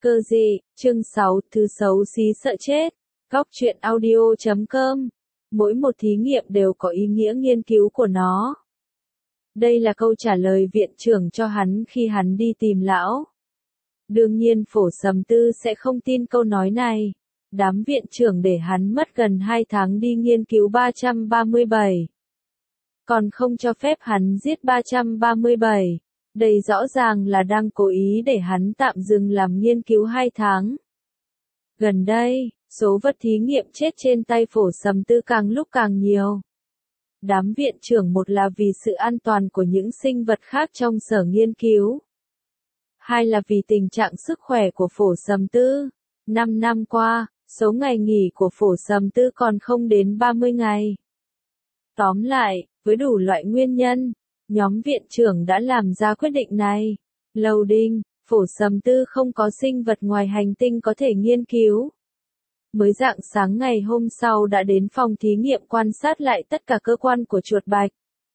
Cơ gì, chương 6, thứ xấu xí sợ chết. Góc truyện audio.com. Mỗi một thí nghiệm đều có ý nghĩa nghiên cứu của nó. Đây là câu trả lời viện trưởng cho hắn khi hắn đi tìm lão. Đương nhiên Phổ Sầm Tư sẽ không tin câu nói này. Đám viện trưởng để hắn mất gần 2 tháng đi nghiên cứu 337. Còn không cho phép hắn giết 337. Đây rõ ràng là đang cố ý để hắn tạm dừng làm nghiên cứu 2 tháng. Gần đây, số vật thí nghiệm chết trên tay Phổ Sầm Tư càng lúc càng nhiều. Đám viện trưởng một là vì sự an toàn của những sinh vật khác trong sở nghiên cứu. Hai là vì tình trạng sức khỏe của Phổ Sầm Tư. 5 năm qua, số ngày nghỉ của Phổ Sầm Tư còn không đến 30 ngày. Tóm lại, với đủ loại nguyên nhân, nhóm viện trưởng đã làm ra quyết định này. Loading, Phổ Sầm Tư không có sinh vật ngoài hành tinh có thể nghiên cứu. Mới rạng sáng ngày hôm sau đã đến phòng thí nghiệm quan sát lại tất cả cơ quan của chuột bạch.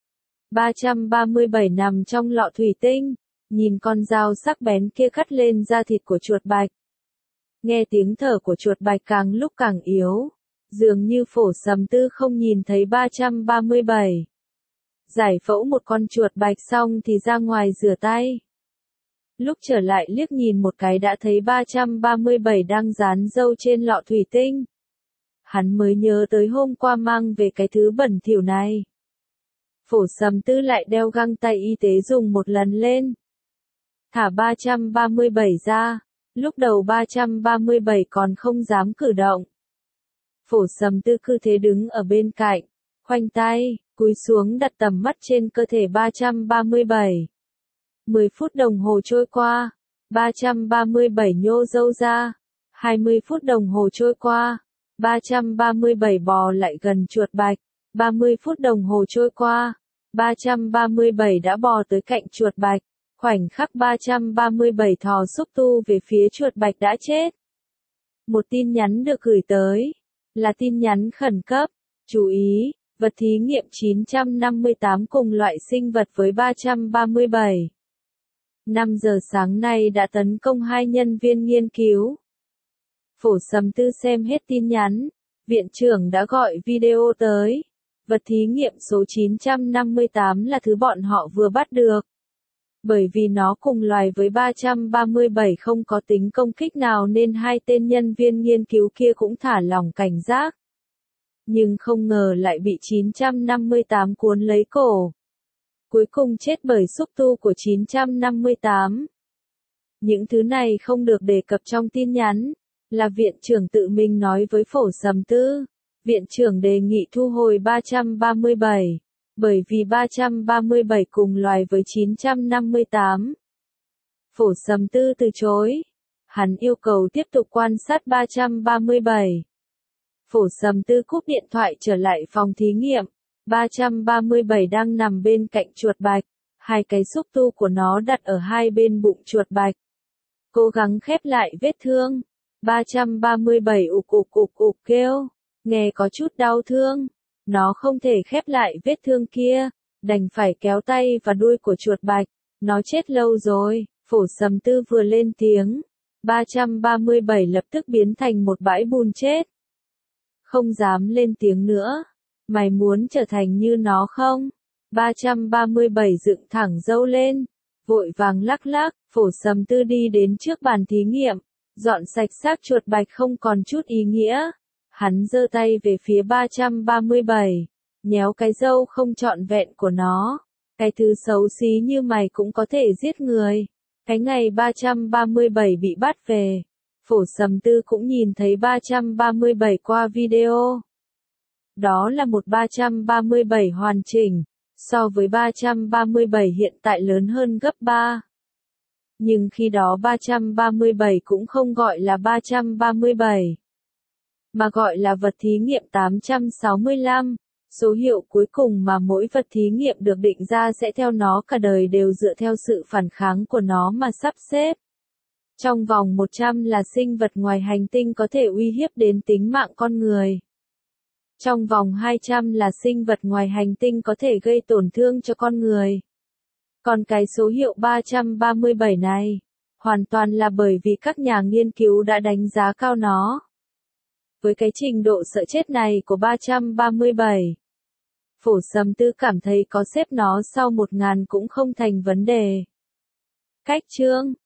337 nằm trong lọ thủy tinh, nhìn con dao sắc bén kia cắt lên da thịt của chuột bạch. Nghe tiếng thở của chuột bạch càng lúc càng yếu, dường như Phổ Sầm Tư không nhìn thấy 337. Giải phẫu một con chuột bạch xong thì ra ngoài rửa tay. Lúc trở lại liếc nhìn một cái đã thấy 337 đang dán dâu trên lọ thủy tinh. Hắn mới nhớ tới hôm qua mang về cái thứ bẩn thỉu này. Phổ Sầm Tư lại đeo găng tay y tế dùng một lần lên. Thả 337 ra, lúc đầu 337 còn không dám cử động. Phổ Sầm Tư cứ thế đứng ở bên cạnh, khoanh tay, cúi xuống đặt tầm mắt trên cơ thể 337. 10 phút đồng hồ trôi qua, 337 nhô râu ra. 20 phút đồng hồ trôi qua, 337 bò lại gần chuột bạch. 30 phút đồng hồ trôi qua, 337 đã bò tới cạnh chuột bạch. Khoảnh khắc 337 thò xúc tu về phía chuột bạch đã chết. Một tin nhắn được gửi tới, là tin nhắn khẩn cấp. Chú ý, vật thí nghiệm 958 cùng loại sinh vật với 337. 5 giờ sáng nay đã tấn công 2 nhân viên nghiên cứu. Phổ Sầm Tư xem hết tin nhắn, viện trưởng đã gọi video tới. Vật thí nghiệm số 958 là thứ bọn họ vừa bắt được. Bởi vì nó cùng loài với 337 không có tính công kích nào nên 2 tên nhân viên nghiên cứu kia cũng thả lỏng cảnh giác. Nhưng không ngờ lại bị 958 cuốn lấy cổ. Cuối cùng chết bởi xúc tu của 958. Những thứ này không được đề cập trong tin nhắn, là viện trưởng tự mình nói với Phổ Sầm Tư. Viện trưởng đề nghị thu hồi 337, bởi vì 337 cùng loài với 958. Phổ Sầm Tư từ chối. Hắn yêu cầu tiếp tục quan sát 337. Phổ Sầm Tư cúp điện thoại trở lại phòng thí nghiệm. 337 đang nằm bên cạnh chuột bạch, 2 cái xúc tu của nó đặt ở hai bên bụng chuột bạch. Cố gắng khép lại vết thương. 337 ục ục ục ục kêu, nghe có chút đau thương. Nó không thể khép lại vết thương kia, đành phải kéo tay và đuôi của chuột bạch. Nó chết lâu rồi. Phổ Sầm Tư vừa lên tiếng, 337 lập tức biến thành một bãi bùn chết. Không dám lên tiếng nữa. Mày muốn trở thành như nó không? 337 dựng thẳng râu lên, vội vàng lắc lắc. Phổ Sầm Tư đi đến trước bàn thí nghiệm, dọn sạch xác chuột bạch không còn chút ý nghĩa. Hắn giơ tay về phía 337, nhéo cái râu không trọn vẹn của nó. Cái thứ xấu xí như mày cũng có thể giết người. Cái ngày 337 bị bắt về, Phổ Sầm Tư cũng nhìn thấy 337 qua video. Đó là một 337 hoàn chỉnh, so với 337 hiện tại lớn hơn gấp 3. Nhưng khi đó 337 cũng không gọi là 337, mà gọi là vật thí nghiệm 865. Số hiệu cuối cùng mà mỗi vật thí nghiệm được định ra sẽ theo nó cả đời đều dựa theo sự phản kháng của nó mà sắp xếp. Trong vòng 100 là sinh vật ngoài hành tinh có thể uy hiếp đến tính mạng con người. Trong vòng 200 là sinh vật ngoài hành tinh có thể gây tổn thương cho con người. Còn cái số hiệu 337 này, Hoàn toàn là bởi vì các nhà nghiên cứu đã đánh giá cao nó. Với cái trình độ sợ chết này của 337, Phổ Sầm Tư cảm thấy có xếp nó sau 1000 cũng không thành vấn đề. Cách chương